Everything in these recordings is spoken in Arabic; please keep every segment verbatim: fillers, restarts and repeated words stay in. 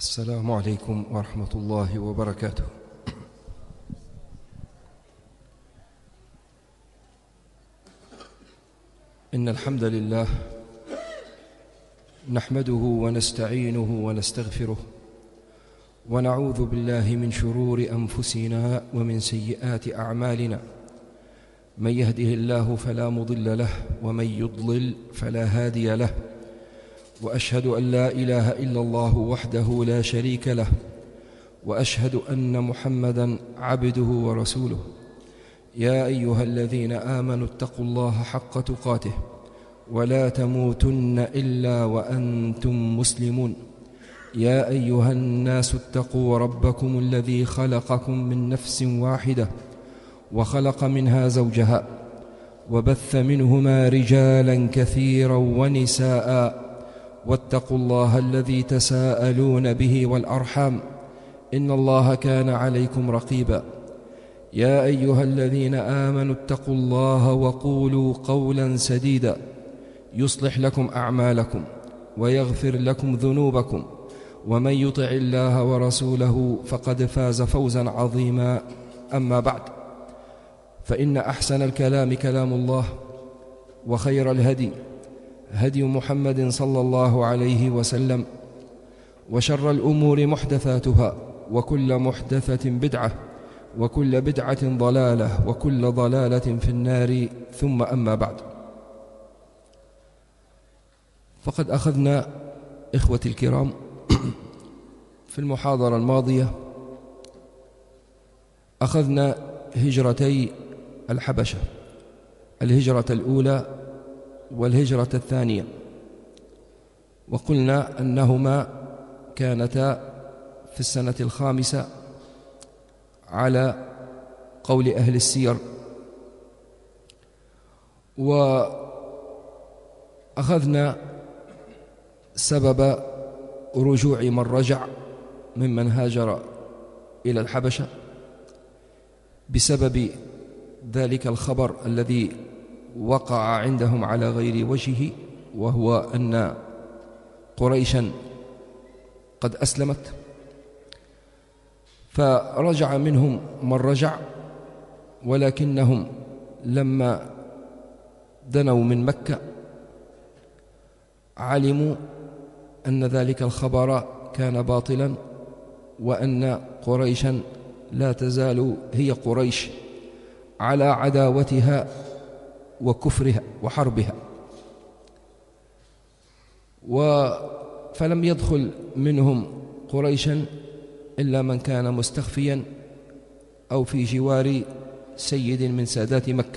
السلام عليكم ورحمة الله وبركاته. إن الحمد لله نحمده ونستعينه ونستغفره ونعوذ بالله من شرور أنفسنا ومن سيئات أعمالنا. من يهده الله فلا مضل له ومن يضلل فلا هادي له، وأشهد أن لا إله إلا الله وحده لا شريك له، وأشهد أن محمدًا عبده ورسوله. يا أيها الذين آمنوا اتقوا الله حق تقاته ولا تموتن إلا وأنتم مسلمون. يا أيها الناس اتقوا ربكم الذي خلقكم من نفس واحدة وخلق منها زوجها وبث منهما رجالا كثيرا ونساء، واتقوا الله الذي تساءلون به والأرحام إن الله كان عليكم رقيبا. يا أيها الذين آمنوا اتقوا الله وقولوا قولا سديدا يصلح لكم أعمالكم ويغفر لكم ذنوبكم، ومن يطع الله ورسوله فقد فاز فوزا عظيما. أما بعد، فإن أحسن الكلام كلام الله، وخير الهدي هدي محمد صلى الله عليه وسلم، وشر الأمور محدثاتها، وكل محدثة بدعة، وكل بدعة ضلالة، وكل ضلالة في النار. ثم أما بعد، فقد أخذنا إخوتي الكرام في المحاضرة الماضية أخذنا هجرتي الحبشة، الهجرة الأولى والهجرة الثانية، وقلنا أنهما كانتا في السنة الخامسة على قول أهل السير. وأخذنا سبب رجوع من رجع ممن هاجر إلى الحبشة بسبب ذلك الخبر الذي وقع عندهم على غير وجهه، وهو أن قريشا قد أسلمت، فرجع منهم من رجع، ولكنهم لما دنوا من مكة علموا أن ذلك الخبر كان باطلا، وأن قريشا لا تزال هي قريش على عداوتها وكفرها وحربها. فلم يدخل منهم قريشا إلا من كان مستخفيا أو في جوار سيد من سادات مكة.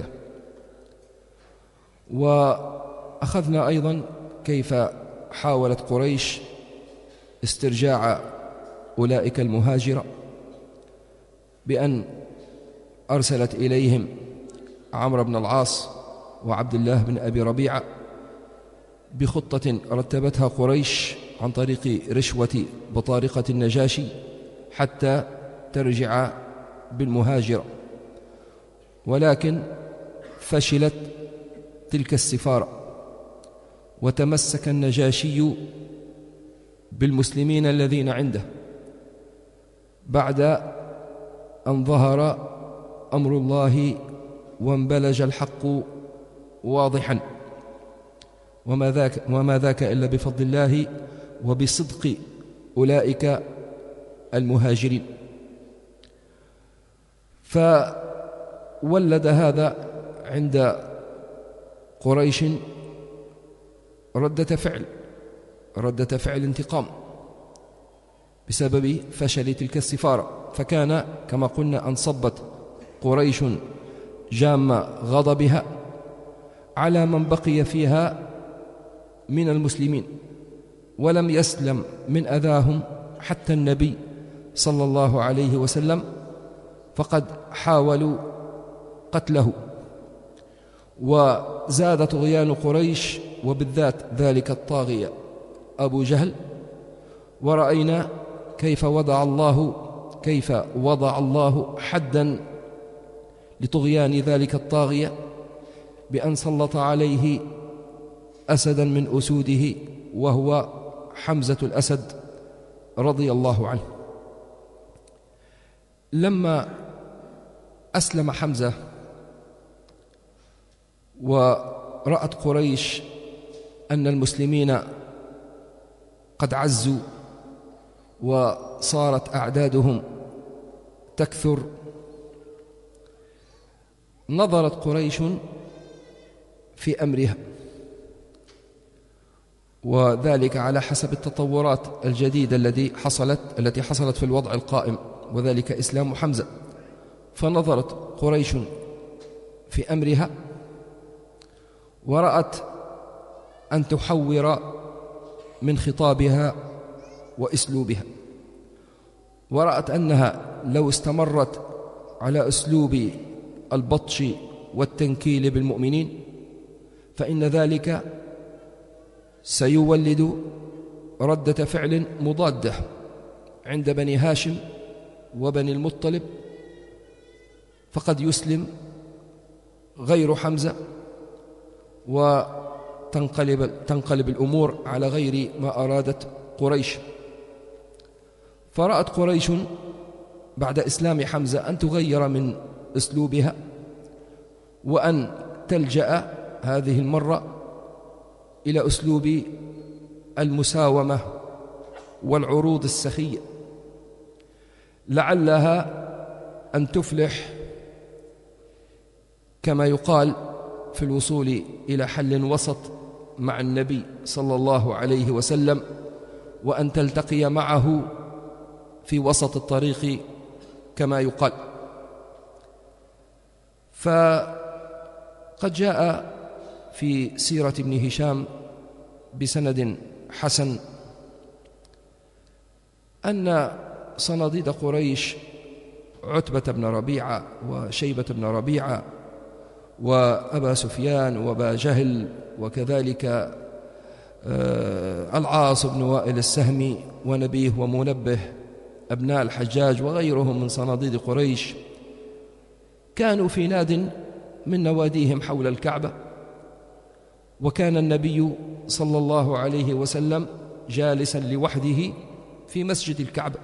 وأخذنا أيضا كيف حاولت قريش استرجاع أولئك المهاجرة بأن أرسلت إليهم عمرو بن العاص وعبد الله بن أبي ربيعة بخطة رتبتها قريش عن طريق رشوة بطارقة النجاشي حتى ترجع بالمهاجرة، ولكن فشلت تلك السفارة، وتمسك النجاشي بالمسلمين الذين عنده بعد أن ظهر أمر الله وانبلج الحق واضحا، وما ذاك, وما ذاك إلا بفضل الله وبصدق أولئك المهاجرين. فولد هذا عند قريش ردة فعل ردة فعل انتقام بسبب فشل تلك السفارة. فكان كما قلنا أن صبت قريش جام غضبها على من بقي فيها من المسلمين، ولم يسلم من أذاهم حتى النبي صلى الله عليه وسلم، فقد حاولوا قتله. وزاد طغيان قريش، وبالذات ذلك الطاغية أبو جهل. ورأينا كيف وضع الله كيف وضع الله حدا لطغيان ذلك الطاغية بأن سلط عليه أسدا من أسوده، وهو حمزة الأسد رضي الله عنه. لما أسلم حمزة ورأت قريش أن المسلمين قد عزوا وصارت أعدادهم تكثر، نظرت قريش في أمرها، وذلك على حسب التطورات الجديدة التي حصلت التي حصلت في الوضع القائم، وذلك إسلام حمزة. فنظرت قريش في أمرها ورأت أن تحور من خطابها وأسلوبها، ورأت أنها لو استمرت على أسلوب البطش والتنكيل بالمؤمنين فإن ذلك سيولد ردة فعل مضادة عند بني هاشم وبني المطلب، فقد يسلم غير حمزة وتنقلب تنقلب الأمور على غير ما أرادت قريش. فرأت قريش بعد إسلام حمزة أن تغير من أسلوبها وأن تلجأ هذه المرة إلى أسلوب المساومة والعروض السخية، لعلها أن تفلح كما يقال في الوصول إلى حل وسط مع النبي صلى الله عليه وسلم، وأن تلتقي معه في وسط الطريق كما يقال. فقد جاء في سيرة ابن هشام بسند حسن أن صناديد قريش عتبة بن ربيعة وشيبة بن ربيعة وأبا سفيان وأبا جهل وكذلك العاص بن وائل السهمي ونبيه ومنبه أبناء الحجاج وغيرهم من صناديد قريش كانوا في ناد من نواديهم حول الكعبة، وكان النبي صلى الله عليه وسلم جالسا لوحده في مسجد الكعبة.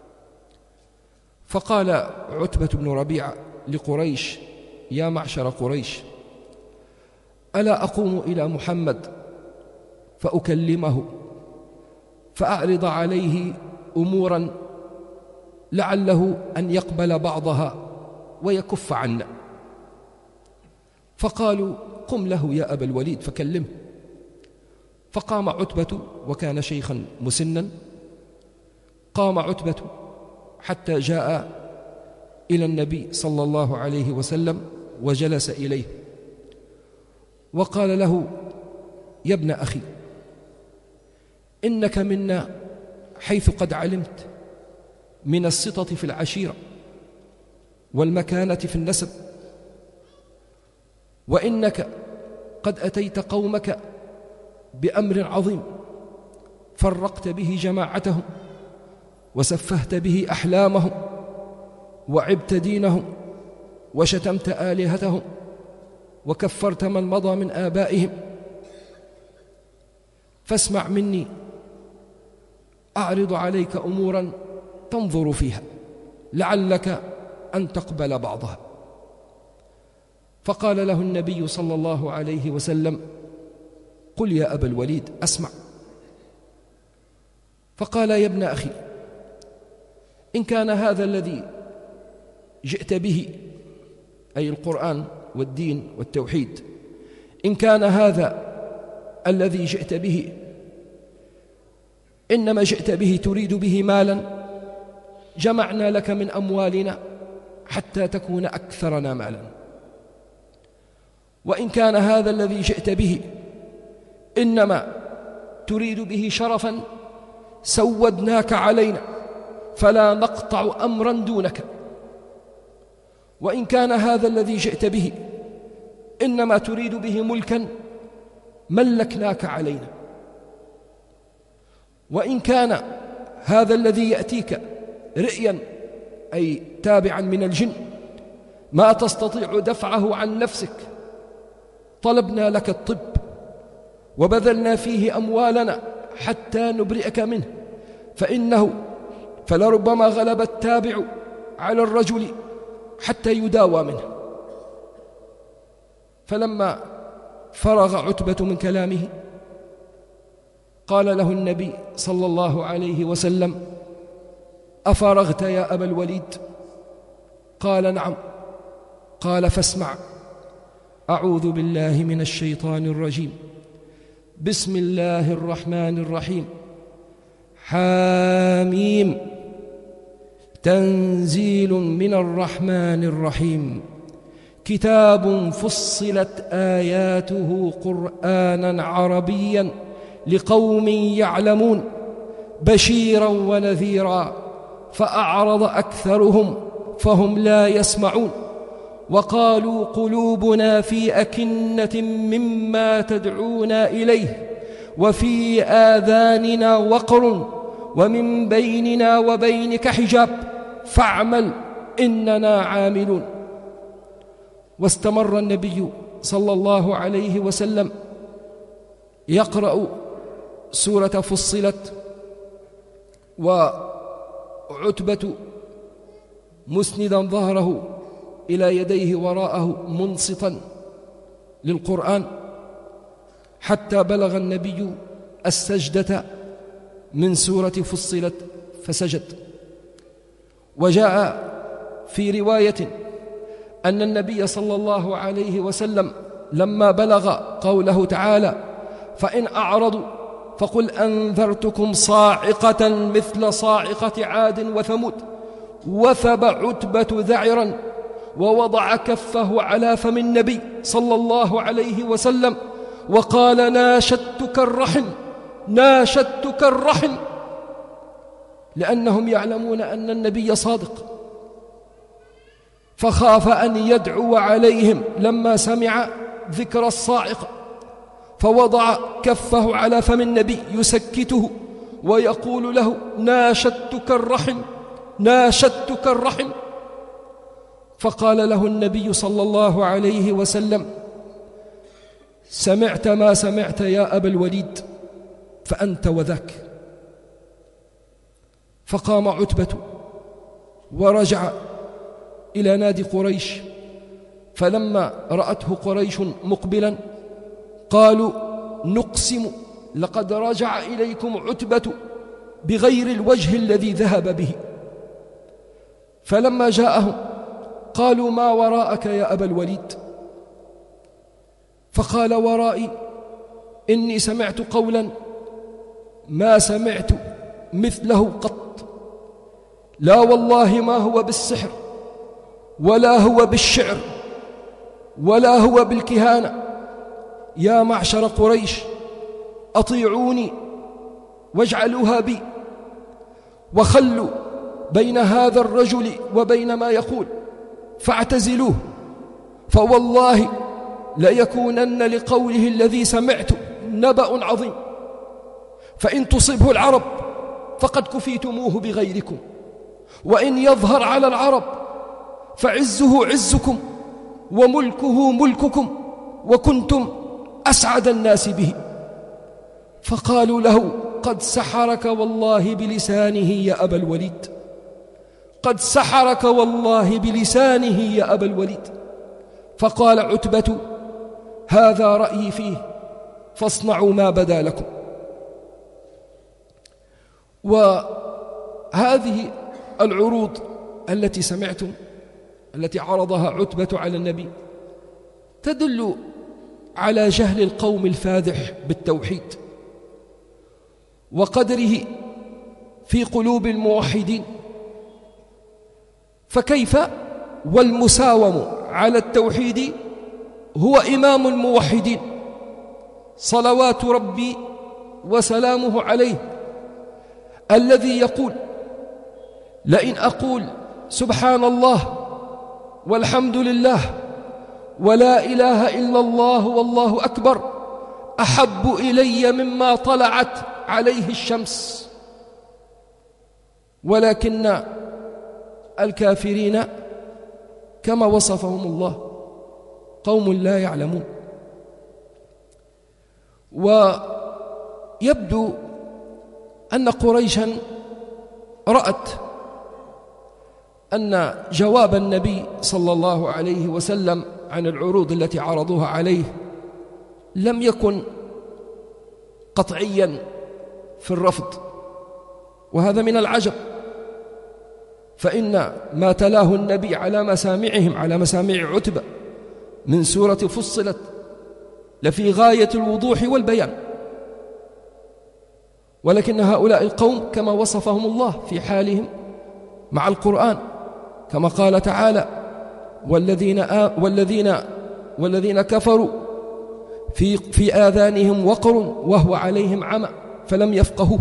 فقال عتبة بن ربيعة لقريش: يا معشر قريش، ألا أقوم إلى محمد فأكلمه فأعرض عليه أمورا لعله أن يقبل بعضها ويكف عنا؟ فقالوا: قم له يا أبا الوليد فكلمه. فقام عتبة وكان شيخا مسنا، قام عتبة حتى جاء إلى النبي صلى الله عليه وسلم وجلس إليه وقال له: يا ابن أخي، إنك منا حيث قد علمت من السطة في العشيرة والمكانة في النسب، وإنك قد أتيت قومك بأمر عظيم فرقت به جماعتهم وسفهت به أحلامهم وعبت دينهم وشتمت آلهتهم وكفرت من مضى من آبائهم، فاسمع مني أعرض عليك أمورا تنظر فيها لعلك أن تقبل بعضها. فقال له النبي صلى الله عليه وسلم: قل يا أبا الوليد أسمع. فقال: يا ابن أخي، إن كان هذا الذي جئت به، أي القرآن والدين والتوحيد، إن كان هذا الذي جئت به إنما جئت به تريد به مالا، جمعنا لك من أموالنا حتى تكون أكثرنا مالا. وإن كان هذا الذي جئت به إنما تريد به شرفا، سودناك علينا فلا نقطع أمرا دونك. وإن كان هذا الذي جئت به إنما تريد به ملكا، ملكناك علينا. وإن كان هذا الذي يأتيك رئيا، أي تابعا من الجن، ما تستطيع دفعه عن نفسك، طلبنا لك الطب وبذلنا فيه أموالنا حتى نبرئك منه، فإنه فلربما غلب التابع على الرجل حتى يداوى منه. فلما فرغ عتبة من كلامه قال له النبي صلى الله عليه وسلم: أفرغت يا أبا الوليد؟ قال: نعم. قال: فاسمع: أعوذ بالله من الشيطان الرجيم، بسم الله الرحمن الرحيم، حاميم، تنزيل من الرحمن الرحيم، كتاب فصلت آياته قرآنا عربيا لقوم يعلمون، بشيرا ونذيرا، فأعرض أكثرهم فهم لا يسمعون، وقالوا قلوبنا في أكنة مما تدعونا إليه، وفي آذاننا وقر، ومن بيننا وبينك حجاب، فاعمل إننا عاملون. واستمر النبي صلى الله عليه وسلم يقرأ سورة فصلت، وعتبة مسندا ظهره إلى يديه وراءه منصتا للقرآن، حتى بلغ النبي السجدة من سورة فصلت فسجد. وجاء في رواية أن النبي صلى الله عليه وسلم لما بلغ قوله تعالى: فإن أعرضوا فقل أنذرتكم صاعقة مثل صاعقة عاد وثمود، وثب عتبة ذعرا ووضع كفه على فم النبي صلى الله عليه وسلم وقال: ناشدتك الرحم، ناشدتك الرحم، لأنهم يعلمون أن النبي صادق. فخاف أن يدعو عليهم لما سمع ذكر الصاعقة، فوضع كفه على فم النبي يسكته ويقول له: ناشدتك الرحم، ناشدتك الرحم. فقال له النبي صلى الله عليه وسلم: سمعت ما سمعت يا أبا الوليد، فأنت وذاك. فقام عتبة ورجع إلى نادي قريش، فلما رأته قريش مقبلا قالوا: نقسم لقد رجع إليكم عتبة بغير الوجه الذي ذهب به. فلما جاءهم قالوا: ما وراءك يا أبا الوليد؟ فقال: ورائي إني سمعت قولا ما سمعت مثله قط، لا والله ما هو بالسحر، ولا هو بالشعر، ولا هو بالكهانة. يا معشر قريش، أطيعوني واجعلوها بي، وخلوا بين هذا الرجل وبين ما يقول، فاعتزلوه، فوالله ليكونن لقوله الذي سمعت نبأ عظيم، فإن تصبه العرب فقد كفيتموه بغيركم، وإن يظهر على العرب فعزه عزكم وملكه ملككم، وكنتم أسعد الناس به. فقالوا له: قد سحرك والله بلسانه يا أبا الوليد، قد سحرك والله بلسانه يا أبا الوليد. فقال عتبة: هذا رأيي فيه، فاصنعوا ما بدا لكم. وهذه العروض التي سمعتم التي عرضها عتبة على النبي تدل على جهل القوم الفادح بالتوحيد وقدره في قلوب الموحدين. فكيف والمساوم على التوحيد هو إمام الموحدين صلوات ربي وسلامه عليه، الذي يقول: لئن أقول سبحان الله والحمد لله ولا إله إلا الله والله أكبر أحب إلي مما طلعت عليه الشمس. ولكن الكافرين كما وصفهم الله قوم لا يعلمون. ويبدو أن قريشا رأت أن جواب النبي صلى الله عليه وسلم عن العروض التي عرضوها عليه لم يكن قطعيا في الرفض، وهذا من العجب، فإن ما تلاه النبي على مسامعهم على مسامع عتبة من سورة فصلت لفي غاية الوضوح والبيان، ولكن هؤلاء القوم كما وصفهم الله في حالهم مع القرآن، كما قال تعالى: والذين آ والذين والذين كفروا في في آذانهم وقر وهو عليهم عمى فلم يفقهوا،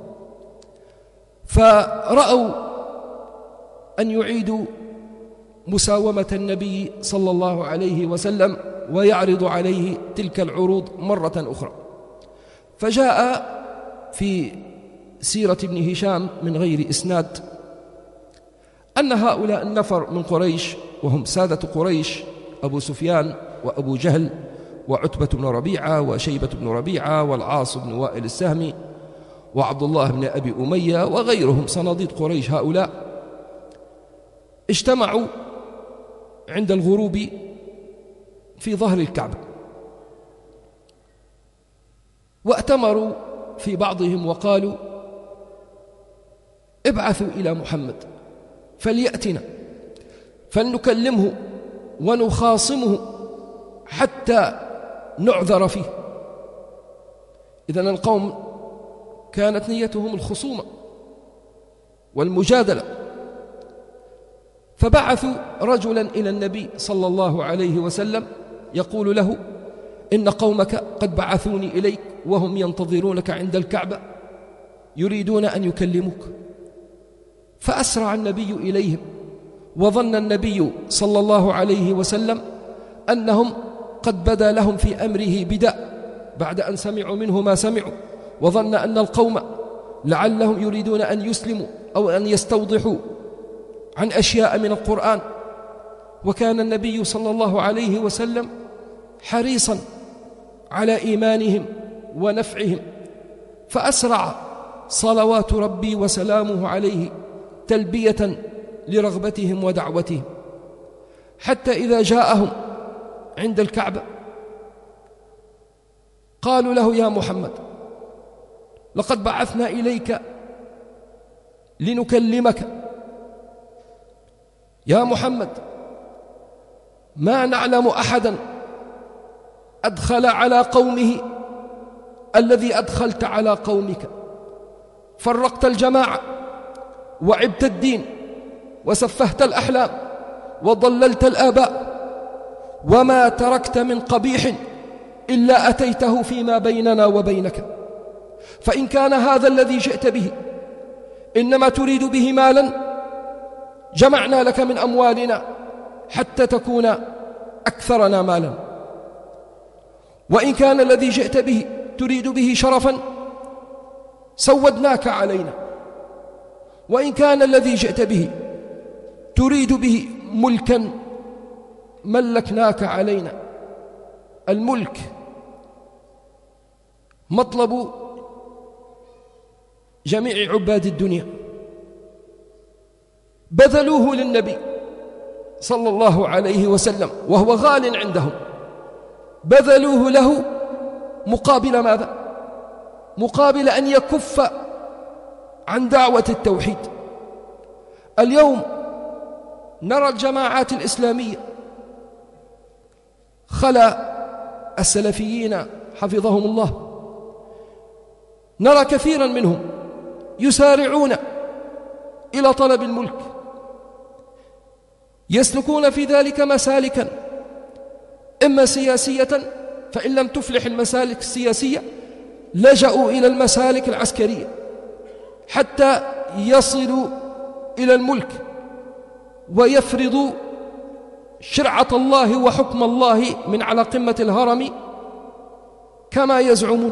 فرأوا أن يعيدوا مساومة النبي صلى الله عليه وسلم ويعرض عليه تلك العروض مرة أخرى. فجاء في سيرة ابن هشام من غير إسناد أن هؤلاء النفر من قريش، وهم سادة قريش أبو سفيان وأبو جهل وعتبة بن ربيعة وشيبة بن ربيعة والعاص بن وائل السهمي وعبد الله بن أبي أمية وغيرهم صناديد قريش، هؤلاء اجتمعوا عند الغروب في ظهر الكعبة، وأتمروا في بعضهم وقالوا: ابعثوا إلى محمد فليأتنا فلنكلمه ونخاصمه حتى نعذر فيه. إذن القوم كانت نيتهم الخصومة والمجادلة، فبعثوا رجلا إلى النبي صلى الله عليه وسلم يقول له: إن قومك قد بعثوني إليك وهم ينتظرونك عند الكعبة يريدون أن يكلموك. فأسرع النبي إليهم، وظن النبي صلى الله عليه وسلم أنهم قد بدا لهم في أمره بداء بعد أن سمعوا منه ما سمعوا، وظن أن القوم لعلهم يريدون أن يسلموا أو أن يستوضحوا عن أشياء من القرآن. وكان النبي صلى الله عليه وسلم حريصا على إيمانهم ونفعهم، فأسرع صلوات ربي وسلامه عليه تلبية لرغبتهم ودعوتهم، حتى إذا جاءهم عند الكعبة قالوا له: يا محمد، لقد بعثنا إليك لنكلمك. يا محمد، ما نعلم أحدا أدخل على قومه الذي أدخلت على قومك، فرقت الجماعة وعبت الدين وسفهت الأحلام وضللت الآباء، وما تركت من قبيح إلا أتيته فيما بيننا وبينك. فإن كان هذا الذي جئت به إنما تريد به مالا، جمعنا لك من أموالنا حتى تكون أكثرنا مالا. وإن كان الذي جئت به تريد به شرفا، سودناك علينا. وإن كان الذي جئت به تريد به ملكا، ملكناك علينا. الملك مطلب جميع عباد الدنيا، بذلوه للنبي صلى الله عليه وسلم وهو غال عندهم، بذلوه له مقابل ماذا؟ مقابل أن يكف عن دعوة التوحيد. اليوم نرى الجماعات الإسلامية خلا السلفيين حفظهم الله، نرى كثيرا منهم يسارعون إلى طلب الملك، يسلكون في ذلك مسالكا إما سياسية، فإن لم تفلح المسالك السياسية لجأوا إلى المسالك العسكرية حتى يصلوا إلى الملك ويفرضوا شرعة الله وحكم الله من على قمة الهرم كما يزعمون.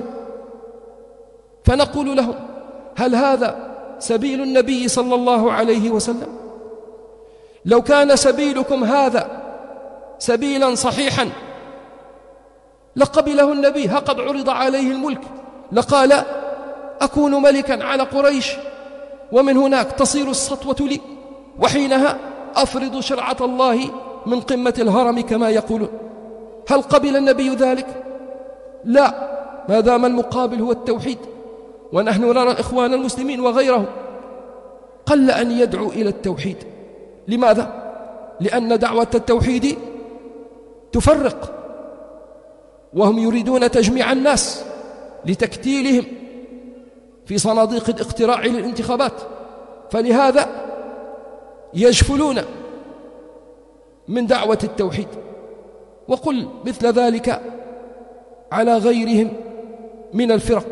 فنقول لهم: هل هذا سبيل النبي صلى الله عليه وسلم؟ لو كان سبيلكم هذا سبيلا صحيحا لقبله النبي. ها قد عرض عليه الملك لقال: أكون ملكا على قريش ومن هناك تصير السطوة لي، وحينها أفرض شرعة الله من قمة الهرم كما يقولون. هل قبل النبي ذلك؟ لا، ما دام المقابل هو التوحيد. ونحن نرى الإخوان المسلمين وغيرهم قل أن يدعو إلى التوحيد. لماذا؟ لأن دعوة التوحيد تفرق، وهم يريدون تجميع الناس لتكتيلهم في صناديق الاقتراع للانتخابات، فلهذا يجفلون من دعوة التوحيد. وقل مثل ذلك على غيرهم من الفرق.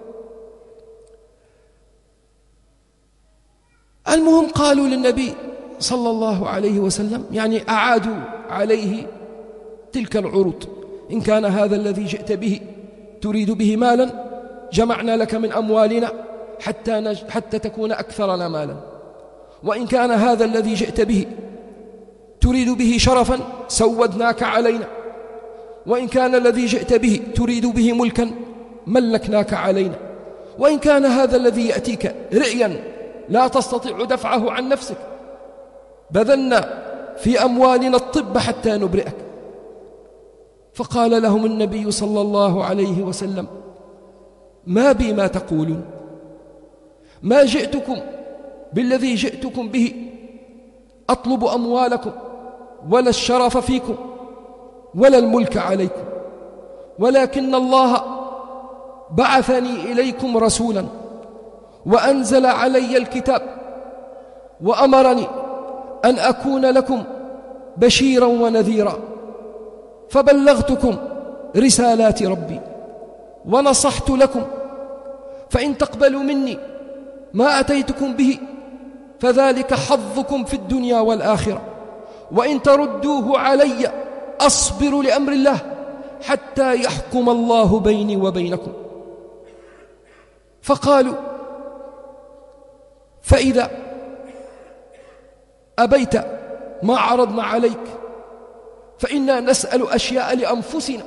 المهم قالوا للنبي صلى الله عليه وسلم، يعني أعادوا عليه تلك العروض: إن كان هذا الذي جئت به تريد به مالا جمعنا لك من أموالنا حتى, نج... حتى تكون أكثرنا مالا، وإن كان هذا الذي جئت به تريد به شرفا سودناك علينا، وإن كان الذي جئت به تريد به ملكا ملكناك علينا، وإن كان هذا الذي يأتيك رئيا لا تستطيع دفعه عن نفسك بذلنا في أموالنا الطب حتى نبرئك. فقال لهم النبي صلى الله عليه وسلم: ما بي ما تقولون؟ ما جئتكم بالذي جئتكم به أطلب أموالكم ولا الشرف فيكم ولا الملك عليكم، ولكن الله بعثني إليكم رسولا وأنزل علي الكتاب وأمرني أن أكون لكم بشيرا ونذيرا، فبلغتكم رسالات ربي ونصحت لكم، فإن تقبلوا مني ما أتيتكم به فذلك حظكم في الدنيا والآخرة، وإن تردوه علي أصبر لأمر الله حتى يحكم الله بيني وبينكم. فقالوا: فإذا أبيت ما عرضنا عليك فإنا نسأل أشياء لأنفسنا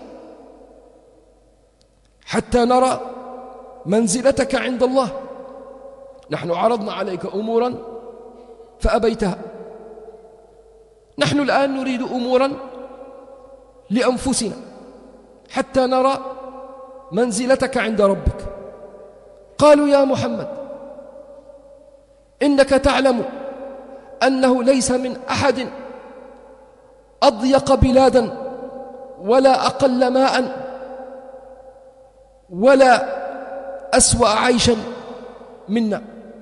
حتى نرى منزلتك عند الله. نحن عرضنا عليك أمورا فأبيتها، نحن الآن نريد أمورا لأنفسنا حتى نرى منزلتك عند ربك. قالوا: يا محمد، إنك تعلم أنه ليس من أحد أضيق بلادا ولا أقل ماء ولا أسوأ عيشا منا،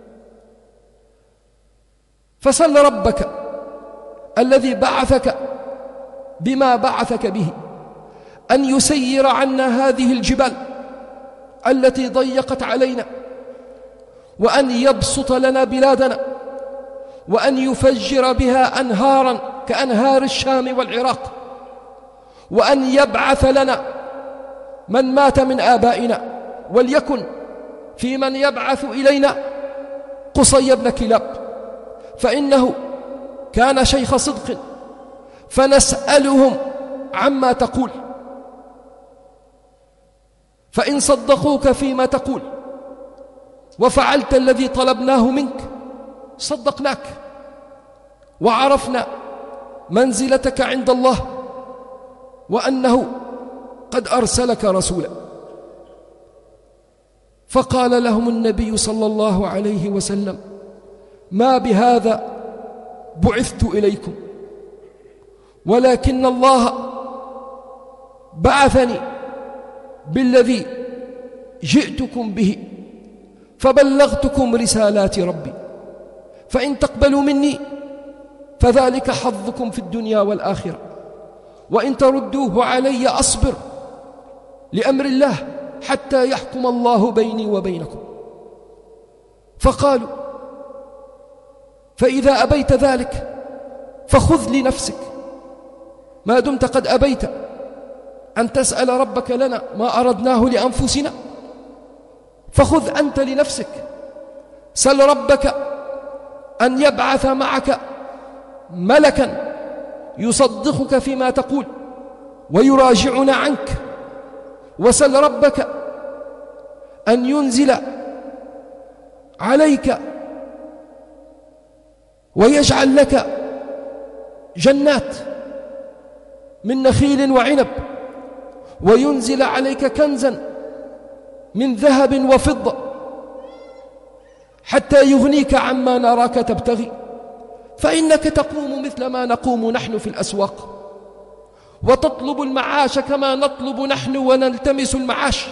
فسل ربك الذي بعثك بما بعثك به أن يسير عنا هذه الجبال التي ضيقت علينا، وأن يبسط لنا بلادنا، وأن يفجر بها أنهارا كأنهار الشام والعراق، وأن يبعث لنا من مات من آبائنا، وليكن في من يبعث إلينا قصي بن كلاب، فإنه كان شيخ صدق، فنسألهم عما تقول، فإن صدقوك فيما تقول وفعلت الذي طلبناه منك صدقناك وعرفنا منزلتك عند الله وأنه قد أرسلك رسولا. فقال لهم النبي صلى الله عليه وسلم: ما بهذا بعثت إليكم، ولكن الله بعثني بالذي جئتكم به فبلغتكم رسالات ربي، فإن تقبلوا مني فذلك حظكم في الدنيا والآخرة، وإن تردوه علي أصبر لأمر الله حتى يحكم الله بيني وبينكم. فقالوا: فإذا أبيت ذلك فخذ لنفسك، ما دمت قد أبيت أن تسأل ربك لنا ما أردناه لأنفسنا، فخذ أنت لنفسك، سل ربك أن يبعث معك ملكا يصدقك فيما تقول ويراجعنا عنك، وسل ربك أن ينزل عليك ويجعل لك جنات من نخيل وعنب، وينزل عليك كنزا من ذهب وفضة حتى يغنيك عما نراك تبتغي، فإنك تقوم مثل ما نقوم نحن في الأسواق، وتطلب المعاش كما نطلب نحن ونلتمس المعاش،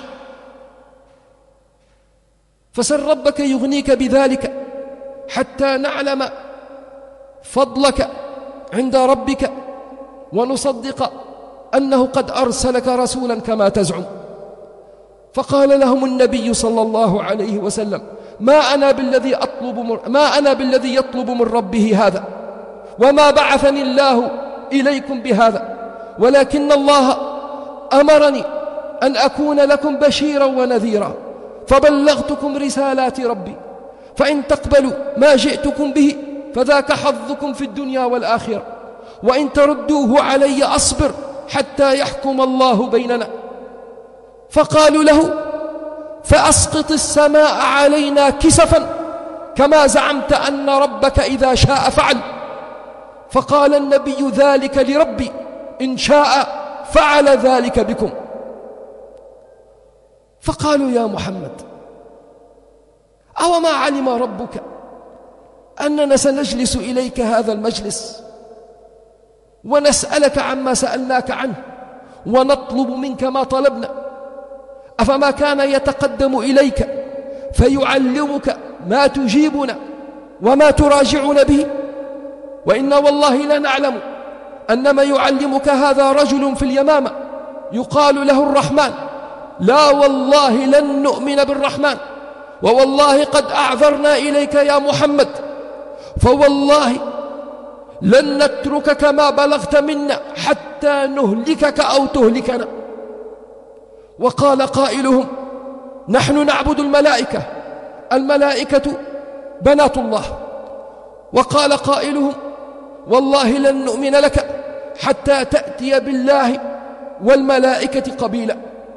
فسل ربك يغنيك بذلك حتى نعلم فضلك عند ربك ونصدق أنه قد أرسلك رسولا كما تزعم. فقال لهم النبي صلى الله عليه وسلم: ما أنا بالذي أطلب ما أنا بالذي يطلب من ربه هذا، وما بعثني الله إليكم بهذا، ولكن الله أمرني أن أكون لكم بشيرا ونذيرا، فبلغتكم رسالات ربي، فإن تقبلوا ما جئتكم به فذاك حظكم في الدنيا والآخرة، وإن تردوه علي أصبر حتى يحكم الله بيننا. فقالوا له: فأسقط السماء علينا كسفا كما زعمت أن ربك إذا شاء فعل. فقال النبي: ذلك لربي، إن شاء فعل ذلك بكم. فقالوا: يا محمد، أو ما علم ربك أننا سنجلس إليك هذا المجلس ونسألك عما سألناك عنه ونطلب منك ما طلبنا؟ أفما كان يتقدم إليك فيعلمك ما تجيبنا وما تراجعون به؟ وإنا والله لا نعلم أن ما يعلمك هذا رجل في اليمامة يقال له الرحمن. لا والله لن نؤمن بالرحمن، ووالله قد أعذرنا إليك يا محمد، فوالله لن نتركك ما بلغت منا حتى نهلكك أو تهلكنا. وقال قائلهم: نحن نعبد الملائكة، الملائكة بنات الله. وقال قائلهم: والله لن نؤمن لك حتى تأتي بالله والملائكة قبيلا.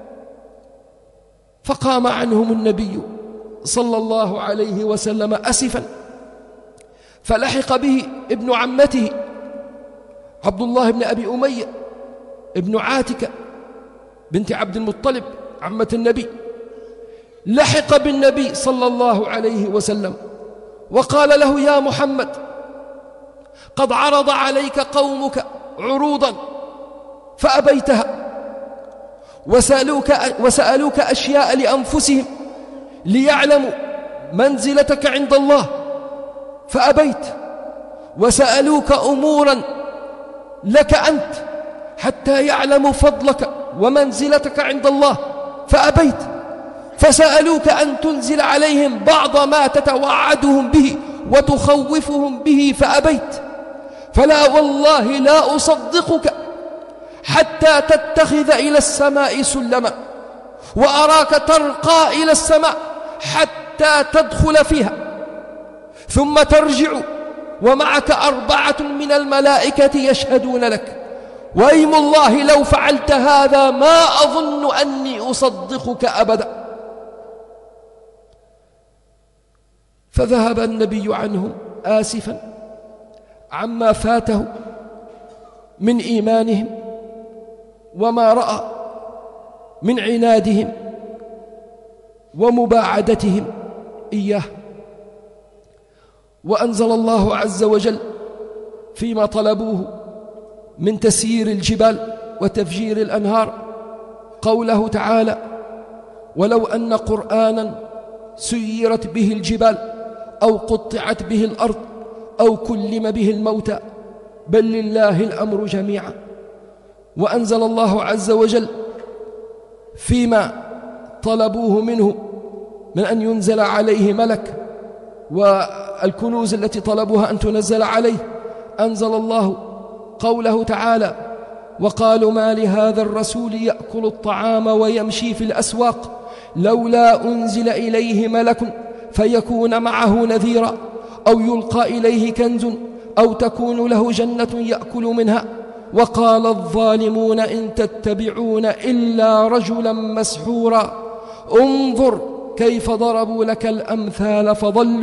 فقام عنهم النبي صلى الله عليه وسلم أسفا، فلحق به ابن عمته عبد الله بن أبي أمية ابن عاتكة بنت عبد المطلب عمة النبي، لحق بالنبي صلى الله عليه وسلم وقال له: يا محمد، قد عرض عليك قومك عروضا فأبيتها، وسألوك, وسألوك أشياء لأنفسهم ليعلموا منزلتك عند الله فأبيت، وسألوك أمورا لك أنت حتى يعلموا فضلك ومنزلتك عند الله فأبيت، فسألوك أن تنزل عليهم بعض ما تتوعدهم به وتخوفهم به فأبيت، فلا والله لا أصدقك حتى تتخذ إلى السماء سلما، وأراك ترقى إلى السماء حتى تدخل فيها، ثم ترجع ومعك أربعة من الملائكة يشهدون لك، وأيم الله لو فعلت هذا ما أظن أني أصدقك أبدا. فذهب النبي عنهم آسفا عما فاته من إيمانهم وما رأى من عنادهم ومباعدتهم إياه. وأنزل الله عز وجل فيما طلبوه من تسيير الجبال وتفجير الأنهار قوله تعالى: ولو أن قرآنا سيرت به الجبال أو قطعت به الأرض أو كلم به الموتى بل لله الأمر جميعا. وأنزل الله عز وجل فيما طلبوه منه من أن ينزل عليه ملك والكنوز التي طلبوها أن تنزل عليه، أنزل الله قوله تعالى: وقالوا ما لهذا الرسول يأكل الطعام ويمشي في الأسواق لولا أنزل إليه ملك فيكون معه نذيرا أو يلقى إليه كنز أو تكون له جنة يأكل منها. وقال الظالمون إن تتبعون إلا رجلا مسحورا انظر كيف ضربوا لك الأمثال فضلوا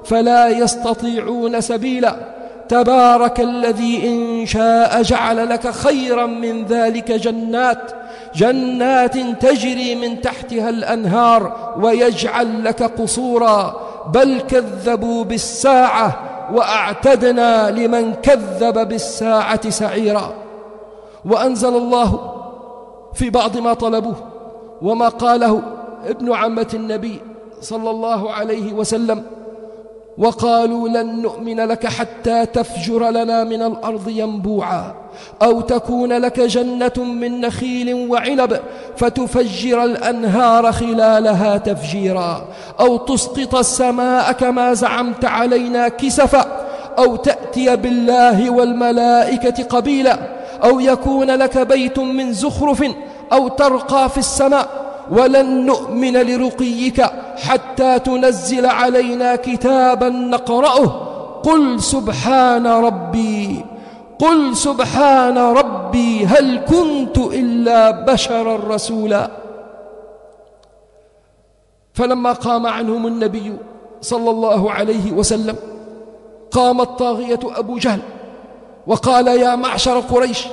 فلا يستطيعون سبيلا. تبارك الذي إن شاء جعل لك خيرا من ذلك جنات جنات تجري من تحتها الأنهار ويجعل لك قصورا بل كذبوا بالساعة وأعتدنا لمن كذب بالساعة سعيرا. وأنزل الله في بعض ما طلبوه وما قاله ابن عمة النبي صلى الله عليه وسلم: وقالوا لن نؤمن لك حتى تفجر لنا من الأرض ينبوعا أو تكون لك جنة من نخيل وعنب فتفجر الأنهار خلالها تفجيرا أو تسقط السماء كما زعمت علينا كسفا أو تأتي بالله والملائكة قبيلا أو يكون لك بيت من زخرف أو ترقى في السماء ولن نؤمن لرقيك حتى تنزل علينا كتابا نقرأه قل سبحان ربي قل سبحان ربي هل كنت إلا بشرا رسولا. فلما قام عنهم النبي صلى الله عليه وسلم قام الطاغية أبو جهل وقال: يا معشر قريش،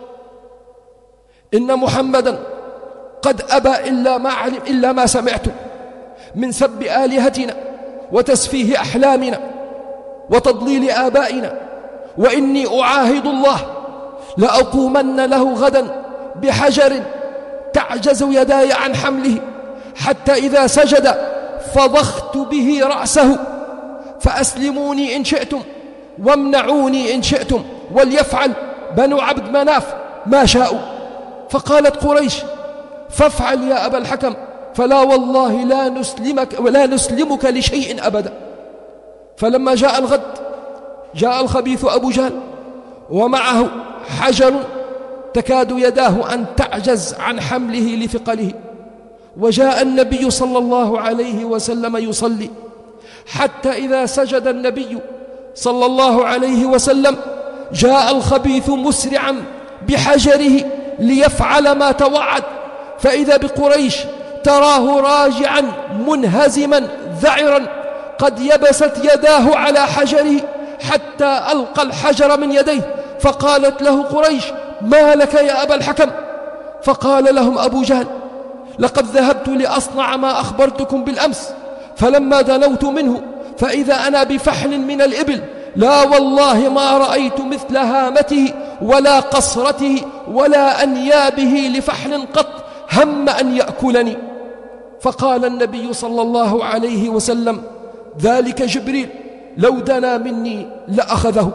إن محمدا قد أبى إلا ما علم إلا ما سمعت من سب آلهتنا وتسفيه أحلامنا وتضليل آبائنا، وإني أعاهد الله لأقومن له غدا بحجر تعجز يداي عن حمله حتى إذا سجد فضخت به رأسه، فأسلموني إن شئتم وامنعوني إن شئتم، وليفعل بنو عبد مناف ما شاءوا. فقالت قريش: فافعل يا أبا الحكم، فلا والله لا نسلمك ولا نسلمك لشيء أبدا. فلما جاء الغد جاء الخبيث أبو جهل ومعه حجر تكاد يداه أن تعجز عن حمله لثقله، وجاء النبي صلى الله عليه وسلم يصلي، حتى إذا سجد النبي صلى الله عليه وسلم جاء الخبيث مسرعا بحجره ليفعل ما توعد، فإذا بقريش تراه راجعا منهزما ذعرا قد يبست يداه على حجره حتى ألقى الحجر من يديه. فقالت له قريش: ما لك يا أبا الحكم؟ فقال لهم أبو جهل: لقد ذهبت لأصنع ما أخبرتكم بالأمس، فلما دنوت منه فإذا أنا بفحل من الإبل، لا والله ما رأيت مثل هامته ولا قصرته ولا أنيابه لفحل قط، هم أن يأكلني. فقال النبي صلى الله عليه وسلم: ذلك جبريل لو دنا مني لأخذه.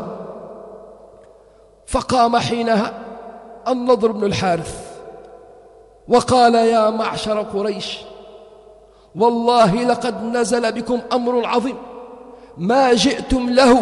فقام حينها النضر بن الحارث وقال: يا معشر قريش، والله لقد نزل بكم أمر عظيم ما جئتم له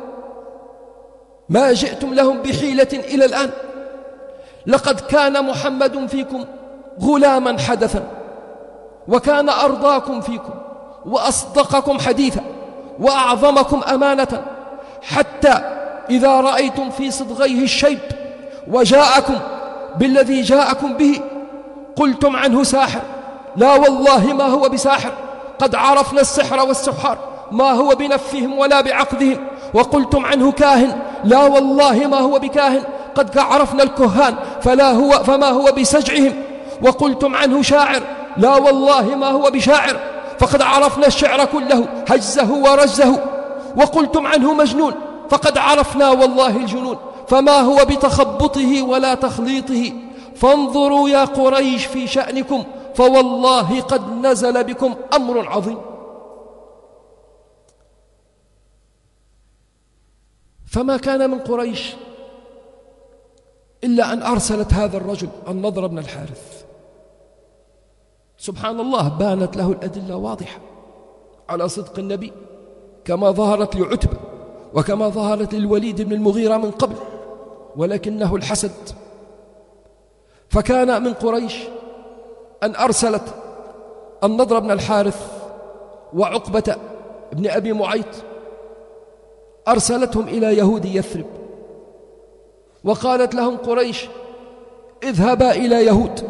ما جئتم لهم بحيلة إلى الآن. لقد كان محمد فيكم غلاما حدثا، وكان أرضاكم فيكم وأصدقكم حديثا وأعظمكم أمانة، حتى إذا رأيتم في صدغيه الشيب وجاءكم بالذي جاءكم به قلتم عنه ساحر، لا والله ما هو بساحر، قد عرفنا السحر والسحار ما هو بنفهم ولا بعقدهم. وقلتم عنه كاهن، لا والله ما هو بكاهن، قد عرفنا الكهان فلا هو فما هو بسجعهم. وقلتم عنه شاعر، لا والله ما هو بشاعر، فقد عرفنا الشعر كله هجزه ورجزه. وقلتم عنه مجنون، فقد عرفنا والله الجنون فما هو بتخبطه ولا تخليطه. فانظروا يا قريش في شأنكم، فوالله قد نزل بكم أمر عظيم. فما كان من قريش إلا أن أرسلت هذا الرجل النضر بن الحارث. سبحان الله، بانت له الأدلة واضحة على صدق النبي، كما ظهرت لعتبة وكما ظهرت للوليد بن المغيرة من قبل، ولكنه الحسد. فكان من قريش أن أرسلت النضر بن الحارث وعقبة بن أبي معيط، أرسلتهم إلى يهود يثرب، وقالت لهم قريش: اذهبا إلى يهود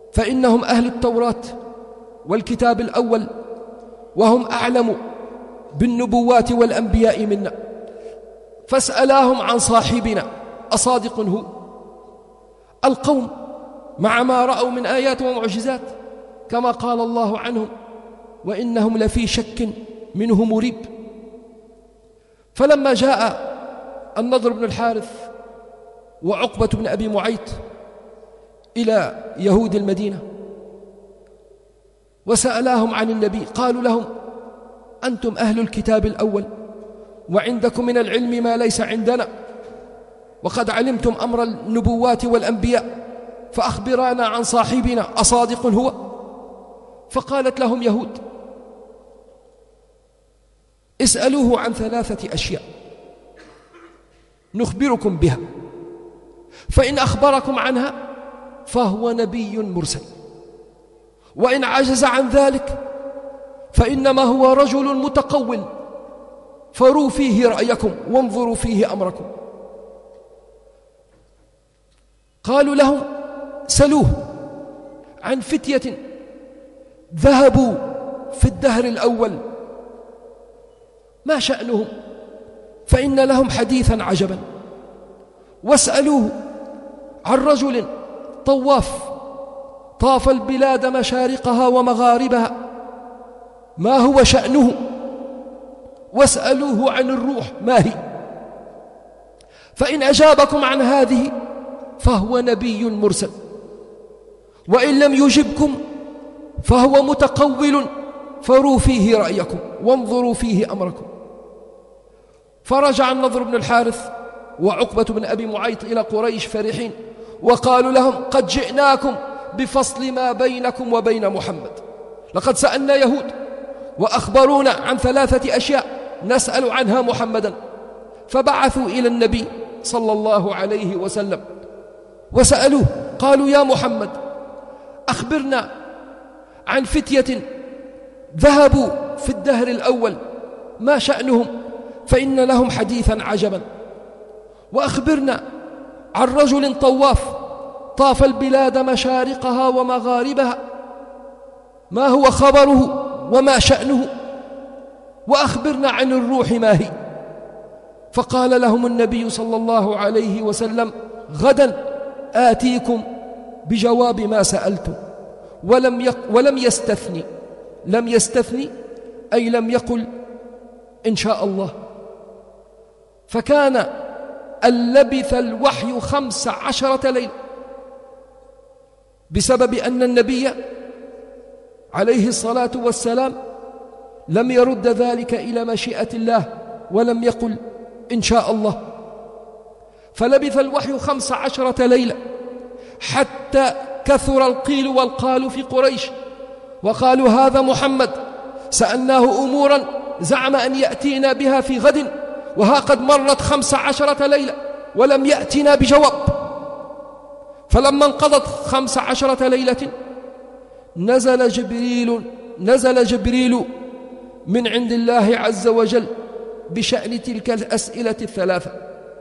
فإنهم أهل التوراة والكتاب الأول، وهم أعلم بالنبوات والأنبياء منا، فاسألاهم عن صاحبنا أصادق هو. القوم مع ما رأوا من آيات ومعجزات كما قال الله عنهم وإنهم لفي شك منه مريب. فلما جاء النضر بن الحارث وعقبة بن أبي معيط إلى يهود المدينة وسألاهم عن النبي، قالوا لهم: أنتم أهل الكتاب الأول وعندكم من العلم ما ليس عندنا، وقد علمتم أمر النبوات والأنبياء، فأخبرانا عن صاحبنا أصادق هو؟ فقالت لهم يهود: اسألوه عن ثلاثة أشياء نخبركم بها، فإن أخبركم عنها فهو نبي مرسل، وإن عجز عن ذلك فإنما هو رجل متقول، فروا فيه رأيكم وانظروا فيه أمركم. قالوا لهم: سلوه عن فتية ذهبوا في الدهر الأول ما شأنهم، فإن لهم حديثا عجبا. واسألوه عن رجل طواف طاف البلاد مشارقها ومغاربها ما هو شأنه. واسألوه عن الروح ما هي، فإن أجابكم عن هذه فهو نبي مرسل، وإن لم يجبكم فهو متقول، فروا فيه رأيكم وانظروا فيه أمركم. فرجع النضر بن الحارث وعقبة بن أبي معيط إلى قريش فرحين، وقالوا لهم: قد جئناكم بفصل ما بينكم وبين محمد، لقد سألنا يهود وأخبرونا عن ثلاثة أشياء نسأل عنها محمدا. فبعثوا إلى النبي صلى الله عليه وسلم وسألوه، قالوا: يا محمد، أخبرنا عن فتية ذهبوا في الدهر الأول ما شأنهم، فإن لهم حديثا عجبا. وأخبرنا عن رجل طواف طاف البلاد مشارقها ومغاربها ما هو خبره وما شأنه. وأخبرنا عن الروح ما هي. فقال لهم النبي صلى الله عليه وسلم: غدا آتيكم بجواب ما سألتم. ولم, يق ولم يستثني لم يستثني أي لم يقل إن شاء الله. فكان أن لبث الوحي خمس عشرة ليلة بسبب أن النبي عليه الصلاة والسلام لم يرد ذلك إلى مشيئة الله ولم يقل إن شاء الله. فلبث الوحي خمس عشرة ليلة حتى كثر القيل والقال في قريش، وقالوا: هذا محمد سألناه أمورا زعم أن يأتينا بها في غد، وها قد مرت خمس عشرة ليلة ولم يأتنا بجواب. فلما انقضت خمس عشرة ليلة نزل جبريل نزل جبريل من عند الله عز وجل بشأن تلك الأسئلة الثلاثة.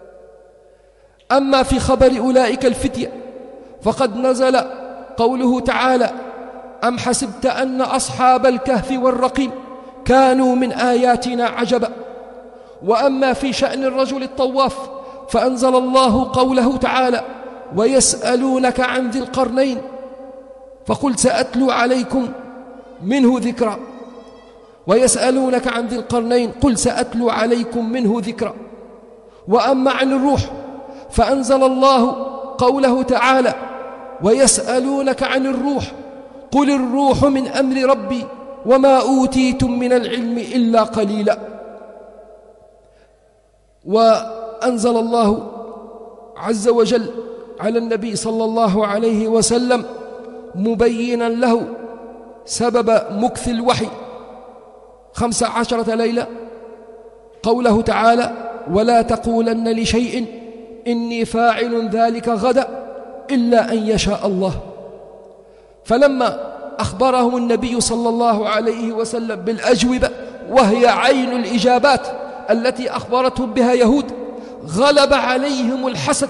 أما في خبر أولئك الفتية فقد نزل قوله تعالى: أم حسبت أن أصحاب الكهف والرقيم كانوا من آياتنا عجبا. وأما في شأن الرجل الطواف فأنزل الله قوله تعالى: ويسألونك عن ذي القرنين فقل سأتلو عليكم منه ذكرا. ويسألونك عن ذي القرنين قل سأتلو عليكم منه ذكرا. وأما عن الروح فأنزل الله قوله تعالى: ويسألونك عن الروح قل الروح من أمر ربي وما أوتيتم من العلم إلا قليلا. وأنزل الله عز وجل على النبي صلى الله عليه وسلم مبينا له سبب مكث الوحي خمس عشرة ليلة قوله تعالى: ولا تقولن لشيء إني فاعل ذلك غدا إلا أن يشاء الله. فلما أخبرهم النبي صلى الله عليه وسلم بالأجوبة وهي عين الإجابات التي أخبرتهم بها يهود، غلب عليهم الحسد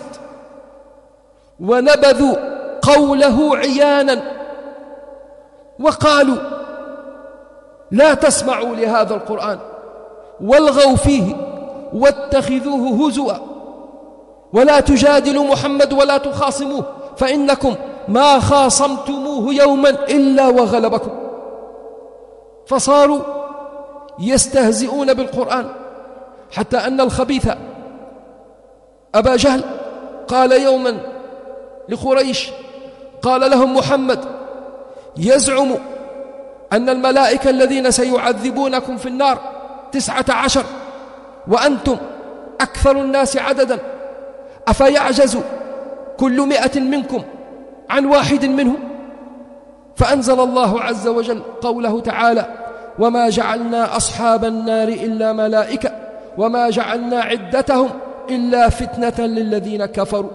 ونبذوا قوله عيانا وقالوا: لا تسمعوا لهذا القرآن والغوا فيه واتخذوه هزوا ولا تجادلوا محمد ولا تخاصموه فإنكم ما خاصمتموه يوما إلا وغلبكم. فصاروا يستهزئون بالقرآن، حتى أن الخبيث أبا جهل قال يوما لقريش، قال لهم محمد يزعم أن الملائكة الذين سيعذبونكم في النار تسعة عشر وأنتم أكثر الناس عددا، أفيعجز كل مئة منكم عن واحد منهم؟ فأنزل الله عز وجل قوله تعالى: وما جعلنا أصحاب النار إلا ملائكة وما جعلنا عدتهم إلا فتنة للذين كفروا.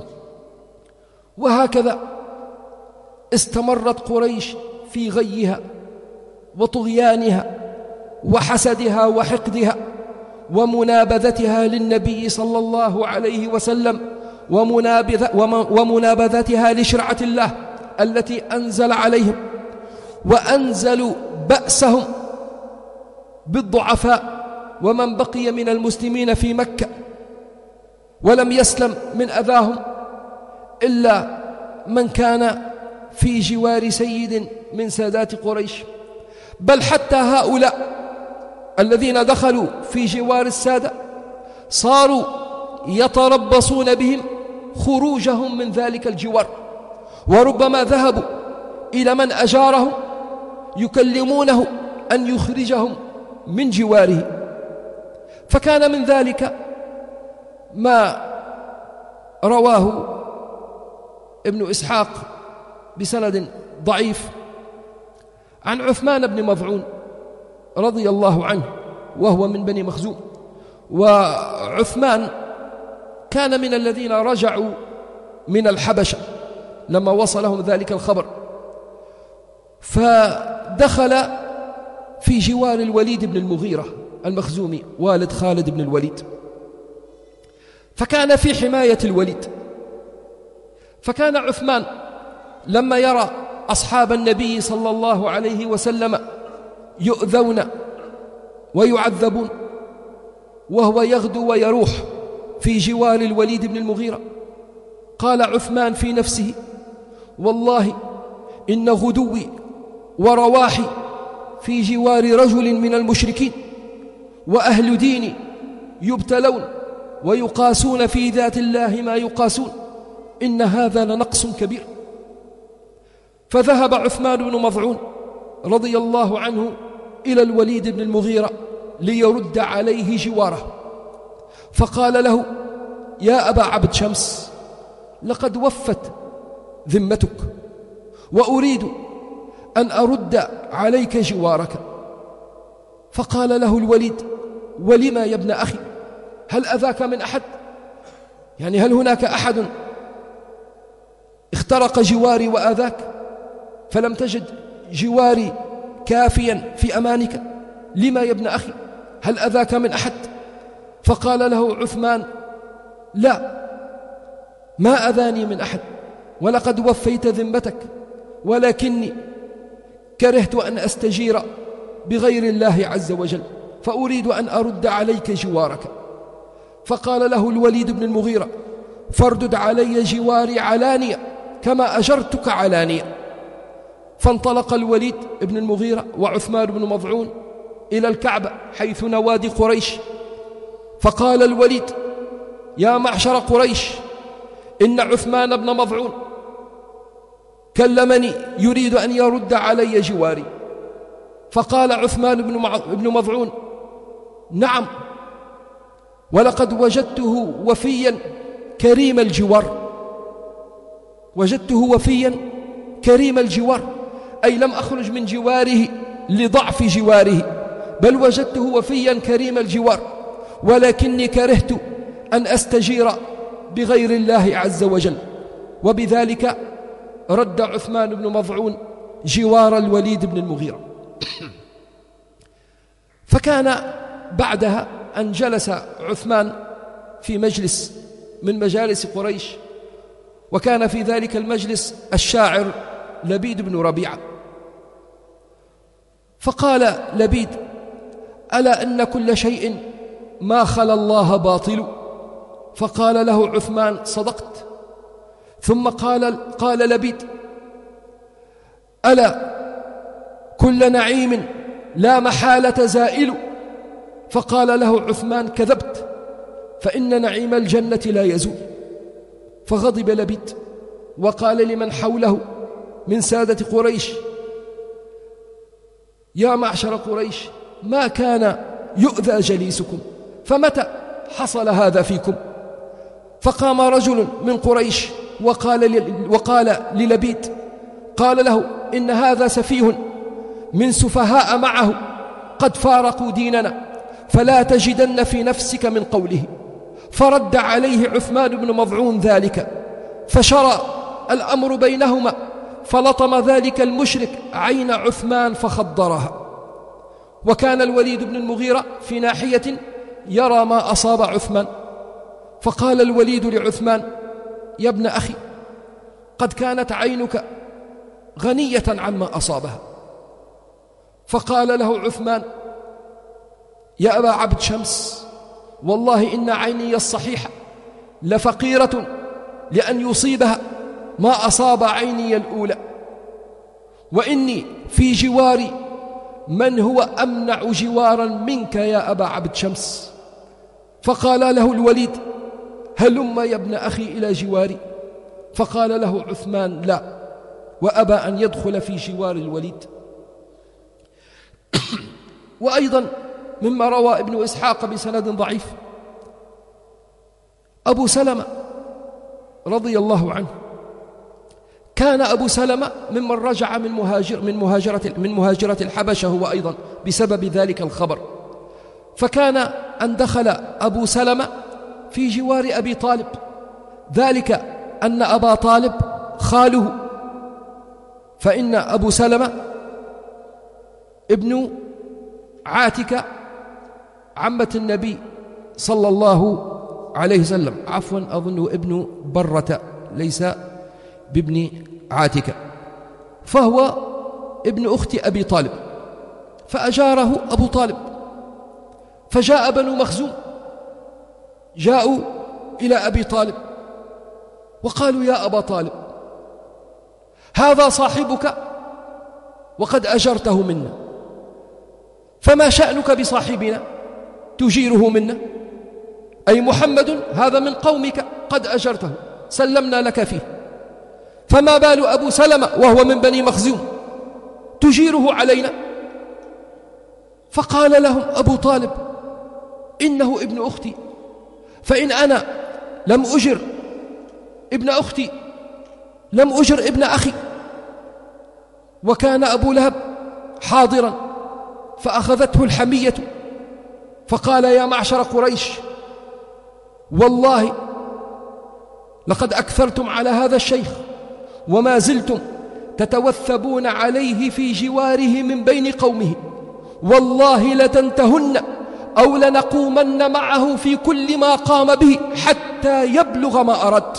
وهكذا استمرت قريش في غيها وطغيانها وحسدها وحقدها ومنابذتها للنبي صلى الله عليه وسلم ومنابذتها لشرعة الله التي أنزل عليهم، وأنزلوا بأسهم بالضعفاء ومن بقي من المسلمين في مكة، ولم يسلم من أذاهم إلا من كان في جوار سيد من سادات قريش. بل حتى هؤلاء الذين دخلوا في جوار السادة صاروا يتربصون بهم خروجهم من ذلك الجوار، وربما ذهبوا إلى من أجارهم يكلمونه أن يخرجهم من جواره. فكان من ذلك ما رواه ابن إسحاق بسند ضعيف عن عثمان بن مظعون رضي الله عنه، وهو من بني مخزوم. وعثمان كان من الذين رجعوا من الحبشة لما وصلهم ذلك الخبر، فدخل في جوار الوليد بن المغيرة المخزومي والد خالد بن الوليد، فكان في حماية الوليد. فكان عثمان لما يرى أصحاب النبي صلى الله عليه وسلم يؤذون ويعذبون وهو يغدو ويروح في جوار الوليد بن المغيرة، قال عثمان في نفسه: والله إن غدوي ورواحي في جوار رجل من المشركين وأهل ديني يبتلون ويقاسون في ذات الله ما يقاسون، إن هذا لنقص كبير. فذهب عثمان بن مظعون رضي الله عنه إلى الوليد بن المغيرة ليرد عليه جواره، فقال له: يا أبا عبد شمس، لقد وفت ذمتك وأريد أن أرد عليك جوارك. فقال له الوليد: ولما يا ابن أخي؟ هل أذاك من أحد؟ يعني هل هناك أحد اخترق جواري وآذاك فلم تجد جواري كافيا في أمانك؟ لما يا ابن أخي؟ هل أذاك من أحد؟ فقال له عثمان: لا، ما أذاني من أحد، ولقد وفيت ذمتك، ولكني كرهت أن أستجير بغير الله عز وجل، فأريد أن أرد عليك جوارك. فقال له الوليد بن المغيرة: فاردد علي جواري علانية كما أجرتك علانية. فانطلق الوليد بن المغيرة وعثمان بن مظعون إلى الكعبة حيث نوادي قريش، فقال الوليد: يا معشر قريش، إن عثمان بن مظعون كلمني يريد أن يرد علي جواري. فقال عثمان بن مظعون: نعم، ولقد وجدته وفيا كريم الجوار، وجدته وفيا كريم الجوار، أي لم أخرج من جواره لضعف جواره، بل وجدته وفيا كريم الجوار، ولكني كرهت أن أستجير بغير الله عز وجل. وبذلك رد عثمان بن مظعون جوار الوليد بن المغيرة. فكان بعدها أن جلس عثمان في مجلس من مجالس قريش، وكان في ذلك المجلس الشاعر لبيد بن ربيعة. فقال لبيد: ألا إن كل شيء ما خلا الله باطل. فقال له عثمان: صدقت. ثم قال, قال لبيد: ألا كل نعيم لا محالة زائل. فقال له عثمان: كذبت، فإن نعيم الجنة لا يزول. فغضب لبيد وقال لمن حوله من سادة قريش: يا معشر قريش، ما كان يؤذى جليسكم، فمتى حصل هذا فيكم؟ فقام رجل من قريش وقال, وقال للبيد، قال له: إن هذا سفيه من سفهاء معه قد فارقوا ديننا، فلا تجدن في نفسك من قوله. فرد عليه عثمان بن مضعون ذلك، فشرى الأمر بينهما، فلطم ذلك المشرك عين عثمان فخضرها. وكان الوليد بن المغيرة في ناحية يرى ما أصاب عثمان، فقال الوليد لعثمان: يا ابن أخي، قد كانت عينك غنية عما أصابها. فقال له عثمان: يا أبا عبد شمس، والله إن عيني الصحيحة لفقيرة لأن يصيبها ما أصاب عيني الأولى، وإني في جواري من هو أمنع جوارا منك يا أبا عبد شمس. فقال له الوليد: هلم يا ابن أخي إلى جواري. فقال له عثمان: لا، وأبى أن يدخل في جوار الوليد. وأيضا مما روى ابن إسحاق بسند ضعيف، أبو سلمة رضي الله عنه، كان أبو سلمة ممن رجع من مهاجر من مهاجرة من مهاجرة الحبشة هو أيضا بسبب ذلك الخبر. فكان أن دخل أبو سلمة في جوار أبي طالب، ذلك أن أبا طالب خاله، فإن أبو سلمة ابن عاتكة عمة النبي صلى الله عليه وسلم، عفوا أظن ابن برة ليس بابن عاتكة، فهو ابن أخت أبي طالب، فأجاره أبو طالب. فجاء بنو مخزوم، جاءوا إلى أبي طالب وقالوا: يا أبا طالب، هذا صاحبك وقد أجرته منا، فما شأنك بصاحبنا تجيره منا؟ أي محمد هذا من قومك قد أجرته، سلمنا لك فيه، فما بال أبو سلمة وهو من بني مخزوم تجيره علينا؟ فقال لهم أبو طالب: إنه ابن أختي، فإن أنا لم أجر ابن أختي لم أجر ابن أخي. وكان أبو لهب حاضرا، فأخذته الحمية، فقال: يا معشر قريش، والله لقد أكثرتم على هذا الشيخ، وما زلتم تتوثبون عليه في جواره من بين قومه، والله لتنتهن أو لنقومن معه في كل ما قام به حتى يبلغ ما أرد.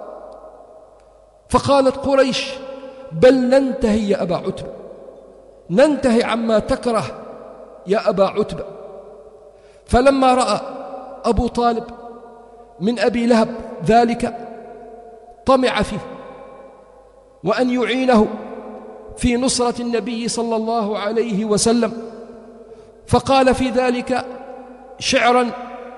فقالت قريش: بل ننتهي يا أبا عتبة، ننتهي عما تكره يا أبا عتبة. فلما رأى أبو طالب من أبي لهب ذلك طمع فيه وأن يعينه في نصرة النبي صلى الله عليه وسلم، فقال في ذلك شعرا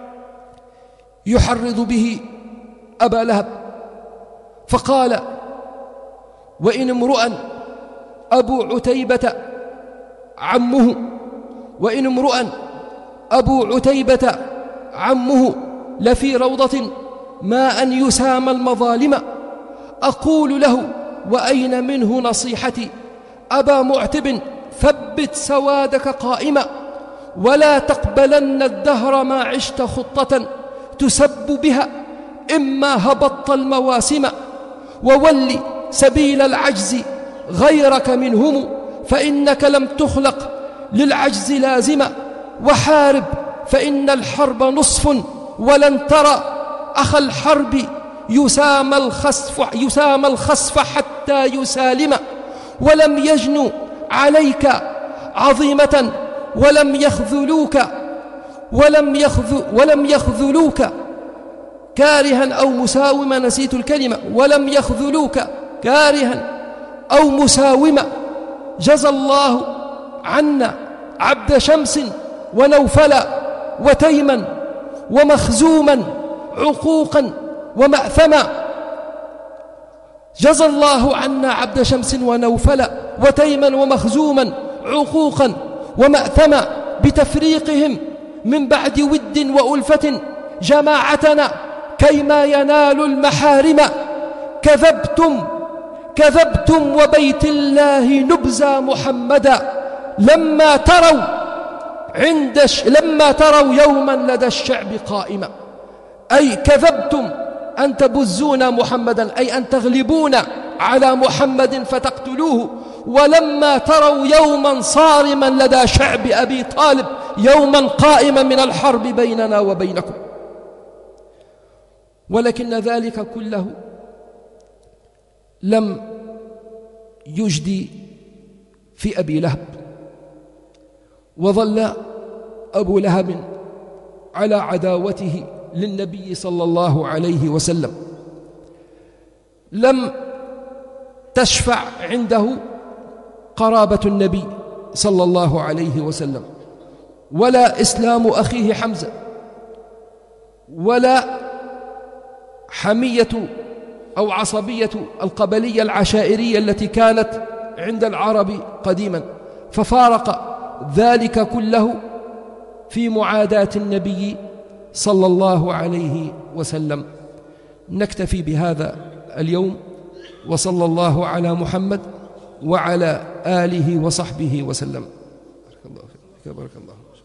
يحرض به أبا لهب، فقال: وإن امرؤا أبو عتيبة عمه وإن امرؤا أبو عتيبة عمه لفي روضة ما أن يسام المظالم، أقول له وأين منه نصيحتي؟ أبا معتب ثبت سوادك قائما، ولا تقبلن الدهر ما عشت خطة تسب بها إما هبطت المواسم، وولي سبيل العجز غيرك منهم، فإنك لم تخلق للعجز لازمة، وحارب فإن الحرب نصف ولن ترى أخ الحرب يسام الخسف, يسام الخسف حتى يسالم، ولم يجنوا عليك عظيمة ولم يخذلوك ولم يخذ ولم يخذلوك كارها أو مساوما، نسيت الكلمة، ولم يخذلوك كارها أو مساوما. جزى الله عنا عبد شمس ونوفلا وتيما ومخزوما عقوقا ومأثما. جزى الله عنا عبد شمس ونوفلا وتيما ومخزوما عقوقا ومأثما بتفريقهم من بعد ود وألفة جماعتنا كيما ينالوا المحارم. كذبتم كذبتم وبيت الله نبزى محمدا لما تروا عند ش... لما تروا يوما لدى الشعب قائما. أي كذبتم أن تبزون محمدا، أي أن تغلبون على محمد فتقتلوه، ولما تروا يوما صارما لدى شعب أبي طالب، يوما قائما من الحرب بيننا وبينكم. ولكن ذلك كله لم يجدي في أبي لهب، وظل أبو لهب على عداوته للنبي صلى الله عليه وسلم. لم تشفع عنده قرابة النبي صلى الله عليه وسلم، ولا إسلام أخيه حمزة، ولا حمية أو عصبية القبلية العشائرية التي كانت عند العرب قديما، ففارق ذلك كله في معاداة النبي صلى الله عليه وسلم. نكتفي بهذا اليوم، وصلى الله على محمد وعلى آله وصحبه وسلم. بارك الله فيك، بارك الله.